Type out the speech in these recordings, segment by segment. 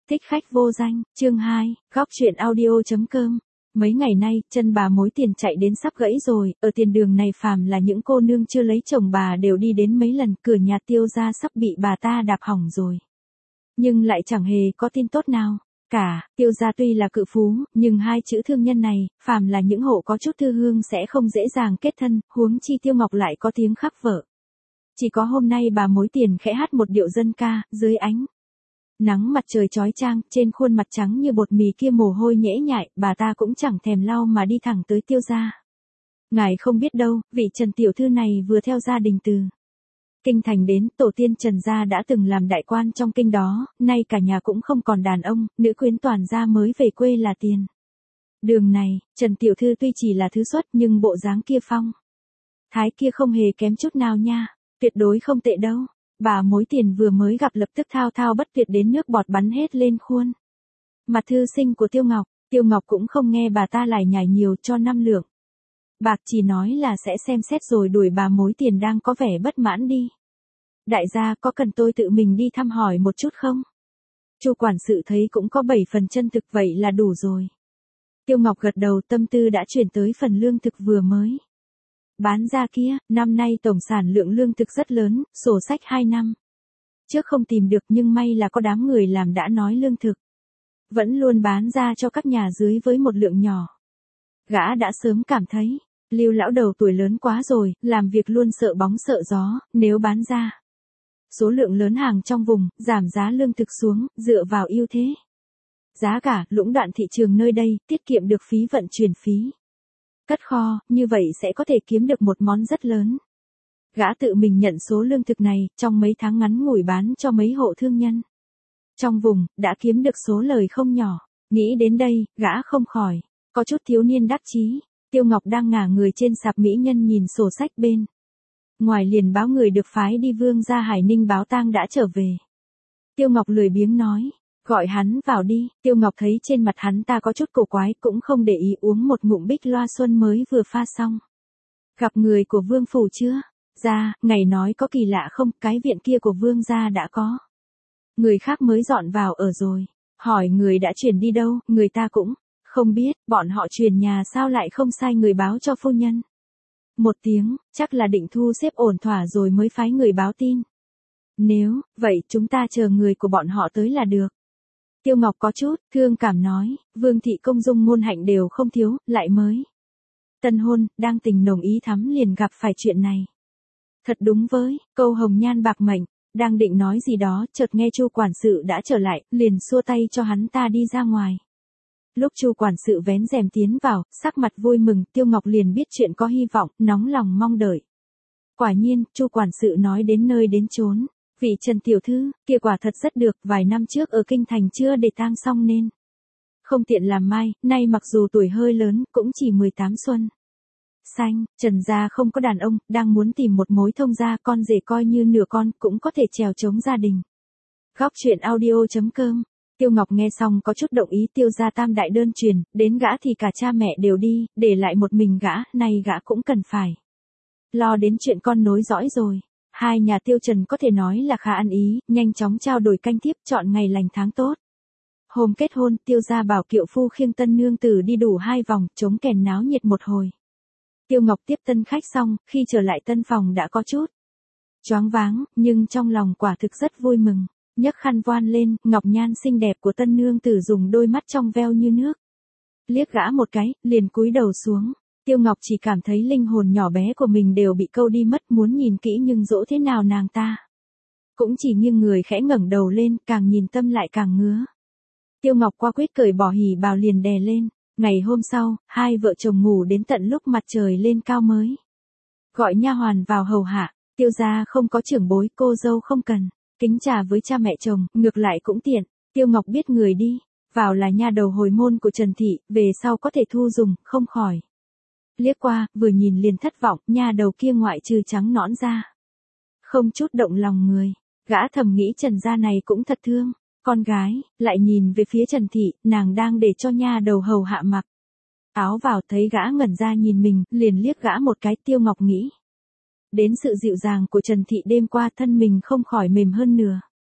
Thích khách vô danh, chương 2, góc truyện audio.com. Mấy ngày nay, chân bà mối tiền chạy đến sắp gãy rồi, ở tiền đường này phàm là những cô nương chưa lấy chồng bà đều đi đến mấy lần, cửa nhà Tiêu gia sắp bị bà ta đạp hỏng rồi. Nhưng lại chẳng hề có tin tốt nào. Cả, Tiêu gia tuy là cự phú, nhưng hai chữ thương nhân này, phàm là những hộ có chút thư hương sẽ không dễ dàng kết thân, huống chi Tiêu Ngọc lại có tiếng khắc vợ. Chỉ có hôm nay bà mối tiền khẽ hát một điệu dân ca, dưới ánh nắng mặt trời chói chang, trên khuôn mặt trắng như bột mì kia mồ hôi nhễ nhại, bà ta cũng chẳng thèm lau mà đi thẳng tới Tiêu gia. Ngài không biết đâu, vị Trần tiểu thư này vừa theo gia đình từ kinh thành đến, tổ tiên Trần gia đã từng làm đại quan trong kinh đó, nay cả nhà cũng không còn đàn ông, nữ quyến toàn gia mới về quê là tiền. Đường này, Trần tiểu thư tuy chỉ là thứ xuất nhưng bộ dáng kia phong thái kia không hề kém chút nào nha, tuyệt đối không tệ đâu. Bà mối tiền vừa mới gặp lập tức thao thao bất tuyệt đến nước bọt bắn hết lên khuôn mặt thư sinh của Tiêu Ngọc cũng không nghe bà ta lải nhải nhiều, cho 5 lượng bạc, chỉ nói là sẽ xem xét rồi đuổi bà mối tiền đang có vẻ bất mãn đi. Đại gia, có cần tôi tự mình đi thăm hỏi một chút không? Chu quản sự thấy cũng có 7 phần chân thực, vậy là đủ rồi. Tiêu Ngọc gật đầu, tâm tư đã chuyển tới phần lương thực vừa mới bán ra kia. Năm nay tổng sản lượng lương thực rất lớn, sổ sách 2 năm trước không tìm được, nhưng may là có đám người làm đã nói lương thực vẫn luôn bán ra cho các nhà dưới với một lượng nhỏ. Gã đã sớm cảm thấy Lưu lão đầu tuổi lớn quá rồi, làm việc luôn sợ bóng sợ gió, nếu bán ra số lượng lớn hàng trong vùng, giảm giá lương thực xuống, dựa vào ưu thế giá cả, lũng đoạn thị trường nơi đây, tiết kiệm được phí vận chuyển phí cất kho, như vậy sẽ có thể kiếm được một món rất lớn. Gã tự mình nhận số lương thực này, trong mấy tháng ngắn ngủi bán cho mấy hộ thương nhân trong vùng, đã kiếm được số lời không nhỏ. Nghĩ đến đây, gã không khỏi có chút thiếu niên đắc chí. Tiêu Ngọc đang ngả người trên sạp mỹ nhân nhìn sổ sách bên ngoài liền báo người được phái đi Vương gia Hải Ninh báo tang đã trở về. Tiêu Ngọc lười biếng nói, gọi hắn vào đi. Tiêu Ngọc thấy trên mặt hắn ta có chút cổ quái, cũng không để ý, uống một ngụm bích loa xuân mới vừa pha xong. Gặp người của Vương phủ chưa? Ra, ngày nói có kỳ lạ không, cái viện kia của Vương gia đã có người khác mới dọn vào ở rồi. Hỏi người đã chuyển đi đâu, người ta cũng không biết, bọn họ chuyển nhà sao lại không sai người báo cho phu nhân một tiếng, chắc là định thu xếp ổn thỏa rồi mới phái người báo tin. Nếu vậy chúng ta chờ người của bọn họ tới là được. Tiêu Ngọc có chút thương cảm nói, Vương thị công dung ngôn hạnh đều không thiếu, lại mới tân hôn, đang tình nồng ý thắm liền gặp phải chuyện này. Thật đúng với câu hồng nhan bạc mệnh. Đang định nói gì đó, chợt nghe Chu quản sự đã trở lại, liền xua tay cho hắn ta đi ra ngoài. Lúc Chu quản sự vén rèm tiến vào, sắc mặt vui mừng, Tiêu Ngọc liền biết chuyện có hy vọng, nóng lòng mong đợi. Quả nhiên, Chu quản sự nói đến nơi đến chốn, vị Trần tiểu thư kia quả thật rất được, vài năm trước ở kinh thành chưa để tang xong nên không tiện làm mai, nay mặc dù tuổi hơi lớn, cũng chỉ 18 xuân xanh. Trần gia không có đàn ông, đang muốn tìm một mối thông gia, con rể coi như nửa con, cũng có thể chèo chống gia đình. Góc truyện audio.com. Tiêu Ngọc nghe xong có chút động ý. Tiêu gia tam đại đơn truyền, đến gã thì cả cha mẹ đều đi, để lại một mình gã, nay gã cũng cần phải lo đến chuyện con nối dõi rồi. Hai nhà Tiêu Trần có thể nói là khá ăn ý, nhanh chóng trao đổi canh tiếp, chọn ngày lành tháng tốt. Hôm kết hôn, Tiêu gia bảo kiệu phu khiêng tân nương tử đi đủ 2 vòng, trống kèn náo nhiệt một hồi. Tiêu Ngọc tiếp tân khách xong, khi trở lại tân phòng đã có chút choáng váng, nhưng trong lòng quả thực rất vui mừng. Nhấc khăn voan lên, ngọc nhan xinh đẹp của tân nương tử dùng đôi mắt trong veo như nước liếc gã một cái, liền cúi đầu xuống. Tiêu Ngọc chỉ cảm thấy linh hồn nhỏ bé của mình đều bị câu đi mất, muốn nhìn kỹ nhưng dỗ thế nào nàng ta cũng chỉ nghiêng người khẽ ngẩng đầu lên, càng nhìn tâm lại càng ngứa. Tiêu Ngọc qua quyết cởi bỏ hỉ bào liền đè lên. Ngày hôm sau, hai vợ chồng ngủ đến tận lúc mặt trời lên cao mới gọi nha hoàn vào hầu hạ. Tiêu gia không có trưởng bối, cô dâu không cần kính trà với cha mẹ chồng, ngược lại cũng tiện. Tiêu Ngọc biết người đi vào là nha đầu hồi môn của Trần thị, về sau có thể thu dùng, không khỏi liếc qua, vừa nhìn liền thất vọng, nha đầu kia ngoại trừ trắng nõn ra không chút động lòng người. Gã thầm nghĩ Trần gia này cũng thật thương con gái, lại nhìn về phía Trần thị, nàng đang để cho nha đầu hầu hạ mặc áo vào, thấy gã ngẩn ra nhìn mình, liền liếc gã một cái. Tiêu Ngọc nghĩ đến sự dịu dàng của Trần thị đêm qua, thân mình không khỏi mềm hơn nửa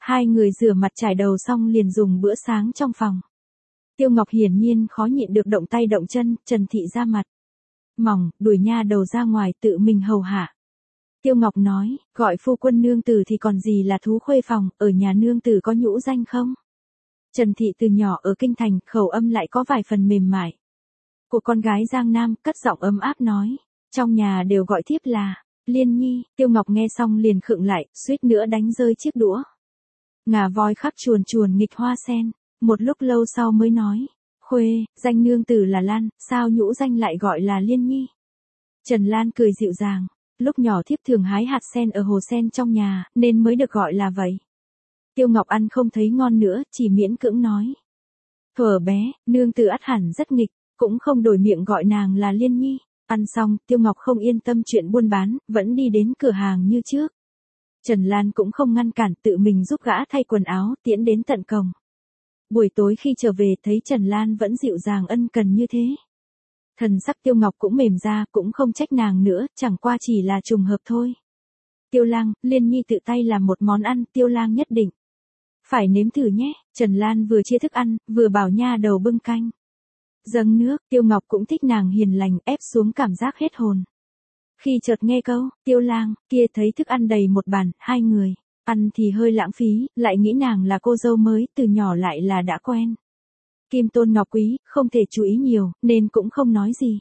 Hai người rửa mặt trải đầu xong liền dùng bữa sáng trong phòng. Tiêu Ngọc hiển nhiên khó nhịn được động tay động chân, Trần Thị ra mặt mỏng, đuổi nha đầu ra ngoài tự mình hầu hạ. Tiêu Ngọc nói, gọi phu quân nương tử thì còn gì là thú khuê phòng, ở nhà nương tử có nhũ danh không? Trần Thị từ nhỏ ở kinh thành, khẩu âm lại có vài phần mềm mại. Của con gái Giang Nam, cất giọng ấm áp nói, trong nhà đều gọi thiếp là Liên Nhi. Tiêu Ngọc nghe xong liền khựng lại, suýt nữa đánh rơi chiếc đũa. Ngà voi khắp chuồn chuồn nghịch hoa sen, một lúc lâu sau mới nói, khuê, danh nương tử là Lan, sao nhũ danh lại gọi là Liên Nhi? Trần Lan cười dịu dàng, lúc nhỏ thiếp thường hái hạt sen ở hồ sen trong nhà, nên mới được gọi là vậy. Tiêu Ngọc ăn không thấy ngon nữa, chỉ miễn cưỡng nói. Thuở bé, nương tử ắt hẳn rất nghịch, cũng không đổi miệng gọi nàng là Liên Nhi. Ăn xong, Tiêu Ngọc không yên tâm chuyện buôn bán, vẫn đi đến cửa hàng như trước. Trần Lan cũng không ngăn cản, tự mình giúp gã thay quần áo, tiễn đến tận cổng. Buổi tối khi trở về thấy Trần Lan vẫn dịu dàng ân cần như thế. Thần sắc Tiêu Ngọc cũng mềm ra, cũng không trách nàng nữa, chẳng qua chỉ là trùng hợp thôi. Tiêu Lang, Liên Nhi tự tay làm một món ăn, Tiêu Lang nhất định phải nếm thử nhé. Trần Lan vừa chia thức ăn, vừa bảo nha đầu bưng canh. Dâng nước, Tiêu Ngọc cũng thích nàng hiền lành, ép xuống cảm giác hết hồn. Khi chợt nghe câu, Tiêu Lang, kia thấy thức ăn đầy một bàn, hai người ăn thì hơi lãng phí, lại nghĩ nàng là cô dâu mới, từ nhỏ lại là đã quen. Kim tôn ngọc quý, không thể chú ý nhiều, nên cũng không nói gì.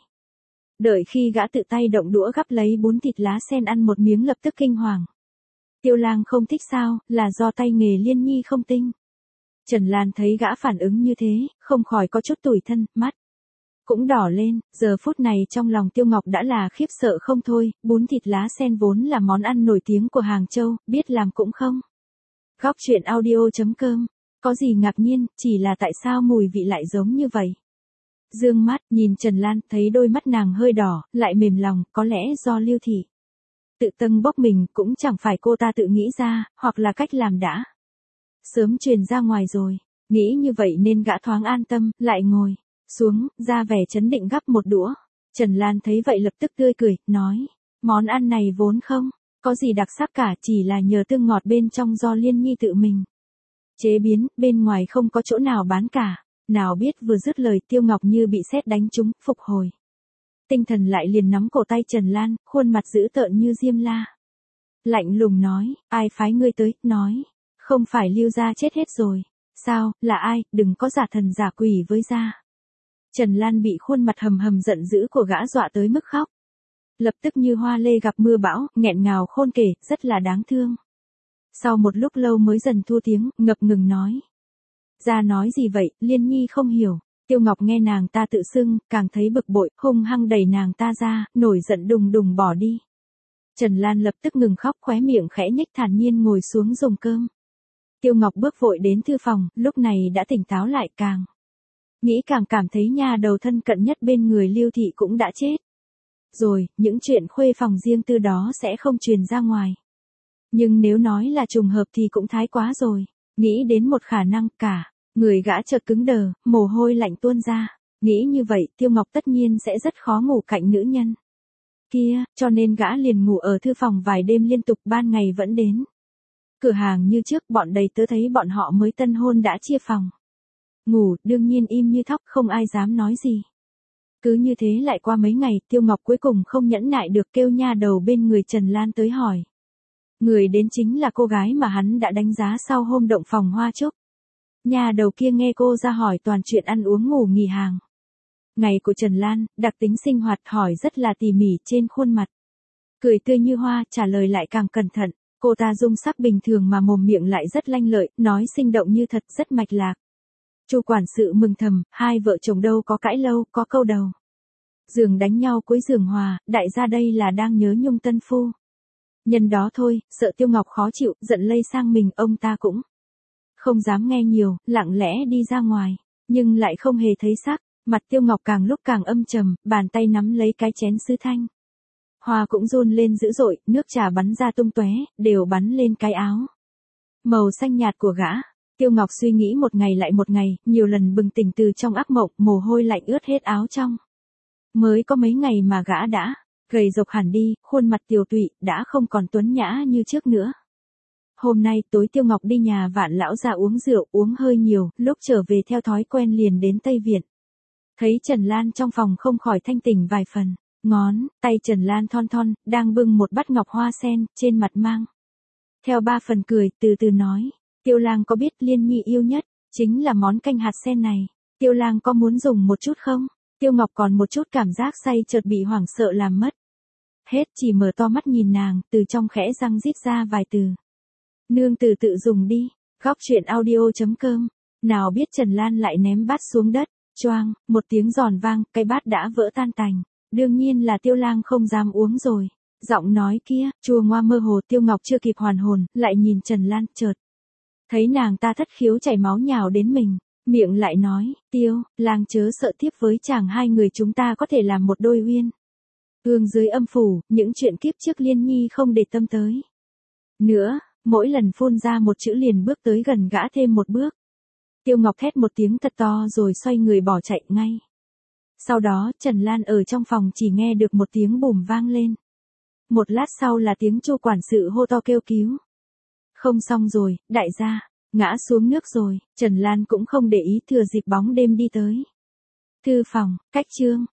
Đợi khi gã tự tay động đũa gắp lấy bún thịt lá sen ăn một miếng lập tức kinh hoàng. Tiêu Lang không thích sao, là do tay nghề Liên Nhi không tinh. Trần Lan thấy gã phản ứng như thế, không khỏi có chút tủi thân, mắt cũng đỏ lên, giờ phút này trong lòng Tiêu Ngọc đã là khiếp sợ không thôi, bún thịt lá sen vốn là món ăn nổi tiếng của Hàng Châu, biết làm cũng không. Góc truyện audio.com, có gì ngạc nhiên, chỉ là tại sao mùi vị lại giống như vậy. Dương mắt, nhìn Trần Lan, thấy đôi mắt nàng hơi đỏ, lại mềm lòng, có lẽ do Lưu Thị tự tâng bốc mình, cũng chẳng phải cô ta tự nghĩ ra, hoặc là cách làm đã sớm truyền ra ngoài rồi. Nghĩ như vậy nên gã thoáng an tâm, lại ngồi xuống, ra vẻ chấn định gắp một đũa. Trần Lan thấy vậy lập tức tươi cười, nói, món ăn này vốn không có gì đặc sắc cả, chỉ là nhờ tương ngọt bên trong do Liên Nhi tự mình chế biến, bên ngoài không có chỗ nào bán cả. Nào biết vừa dứt lời Tiêu Ngọc như bị sét đánh trúng, phục hồi tinh thần lại liền nắm cổ tay Trần Lan, khuôn mặt dữ tợn như diêm la. Lạnh lùng nói, ai phái ngươi tới, nói, không phải Lưu gia chết hết rồi. Sao, là ai, đừng có giả thần giả quỷ với gia. Trần Lan bị khuôn mặt hầm hầm giận dữ của gã dọa tới mức khóc. Lập tức như hoa lê gặp mưa bão, nghẹn ngào khôn kể, rất là đáng thương. Sau một lúc lâu mới dần thua tiếng, ngập ngừng nói. Gia nói gì vậy, Liên Nhi không hiểu. Tiêu Ngọc nghe nàng ta tự xưng, càng thấy bực bội, hung hăng đẩy nàng ta ra, nổi giận đùng đùng bỏ đi. Trần Lan lập tức ngừng khóc, khóe miệng khẽ nhếch, thản nhiên ngồi xuống dùng cơm. Tiêu Ngọc bước vội đến thư phòng, lúc này đã tỉnh táo lại, càng nghĩ càng cảm thấy nha đầu thân cận nhất bên người Lưu Thị cũng đã chết. Rồi, những chuyện khuê phòng riêng tư đó sẽ không truyền ra ngoài. Nhưng nếu nói là trùng hợp thì cũng thái quá rồi. Nghĩ đến một khả năng, cả người gã chợt cứng đờ, mồ hôi lạnh tuôn ra. Nghĩ như vậy, Tiêu Ngọc tất nhiên sẽ rất khó ngủ cạnh nữ nhân kia, cho nên gã liền ngủ ở thư phòng vài đêm liên tục, ban ngày vẫn đến cửa hàng như trước. Bọn đầy tớ thấy bọn họ mới tân hôn đã chia phòng ngủ, đương nhiên im như thóc, không ai dám nói gì. Cứ như thế lại qua mấy ngày, Tiêu Ngọc cuối cùng không nhẫn nại được, kêu nha đầu bên người Trần Lan tới hỏi. Người đến chính là cô gái mà hắn đã đánh giá sau hôm động phòng hoa trúc. Nha đầu kia nghe cô ra hỏi toàn chuyện ăn uống ngủ nghỉ hàng ngày của Trần Lan, đặc tính sinh hoạt, hỏi rất là tỉ mỉ, trên khuôn mặt cười tươi như hoa, trả lời lại càng cẩn thận. Cô ta dung sắc bình thường mà mồm miệng lại rất lanh lợi, nói sinh động như thật, rất mạch lạc. Chu quản sự mừng thầm, hai vợ chồng đâu có cãi lâu, có câu đầu giường đánh nhau cuối giường hòa, đại gia đây là đang nhớ nhung tân phu. Nhân đó thôi, sợ Tiêu Ngọc khó chịu, giận lây sang mình, ông ta cũng không dám nghe nhiều, lặng lẽ đi ra ngoài, nhưng lại không hề thấy sắc. Mặt Tiêu Ngọc càng lúc càng âm trầm, bàn tay nắm lấy cái chén sứ thanh hoa cũng run lên dữ dội, nước trà bắn ra tung tóe, đều bắn lên cái áo màu xanh nhạt của gã. Tiêu Ngọc suy nghĩ một ngày lại một ngày, nhiều lần bừng tỉnh từ trong ác mộng, mồ hôi lạnh ướt hết áo trong. Mới có mấy ngày mà gã đã gầy rộc hẳn đi, khuôn mặt tiều tụy, đã không còn tuấn nhã như trước nữa. Hôm nay tối Tiêu Ngọc đi nhà Vạn lão gia uống rượu, uống hơi nhiều, lúc trở về theo thói quen liền đến Tây Viện. Thấy Trần Lan trong phòng không khỏi thanh tỉnh vài phần, ngón tay Trần Lan thon thon, đang bưng một bát ngọc hoa sen, trên mặt mang theo ba phần cười, từ từ nói, Tiêu lang có biết Liên Nhi yêu nhất chính là món canh hạt sen này, Tiêu lang có muốn dùng một chút không? Tiêu Ngọc còn một chút cảm giác say chợt bị hoảng sợ làm mất hết, chỉ mở to mắt nhìn nàng, từ trong khẽ răng rít ra vài từ. Nương từ tự dùng đi. Góc truyện audio.com. Nào biết Trần Lan lại ném bát xuống đất, choang, một tiếng giòn vang, cái bát đã vỡ tan tành. Đương nhiên là Tiêu lang không dám uống rồi. Giọng nói kia, chua ngoa mơ hồ. Tiêu Ngọc chưa kịp hoàn hồn, lại nhìn Trần Lan, chợt thấy nàng ta thất khiếu chảy máu nhào đến mình, miệng lại nói, Tiêu lang chớ sợ, tiếp với chàng hai người chúng ta có thể làm một đôi uyên ương dưới âm phủ, những chuyện kiếp trước Liên Nhi không để tâm tới nữa. Mỗi lần phun ra một chữ liền bước tới gần gã thêm một bước. Tiêu Ngọc thét một tiếng thật to rồi xoay người bỏ chạy ngay. Sau đó Trần Lan ở trong phòng chỉ nghe được một tiếng bùm vang lên. Một lát sau là tiếng Chu quản sự hô to kêu cứu. Không xong rồi, đại gia ngã xuống nước rồi. Trần Lan cũng không để ý, thừa dịp bóng đêm đi tới thư phòng, cách trương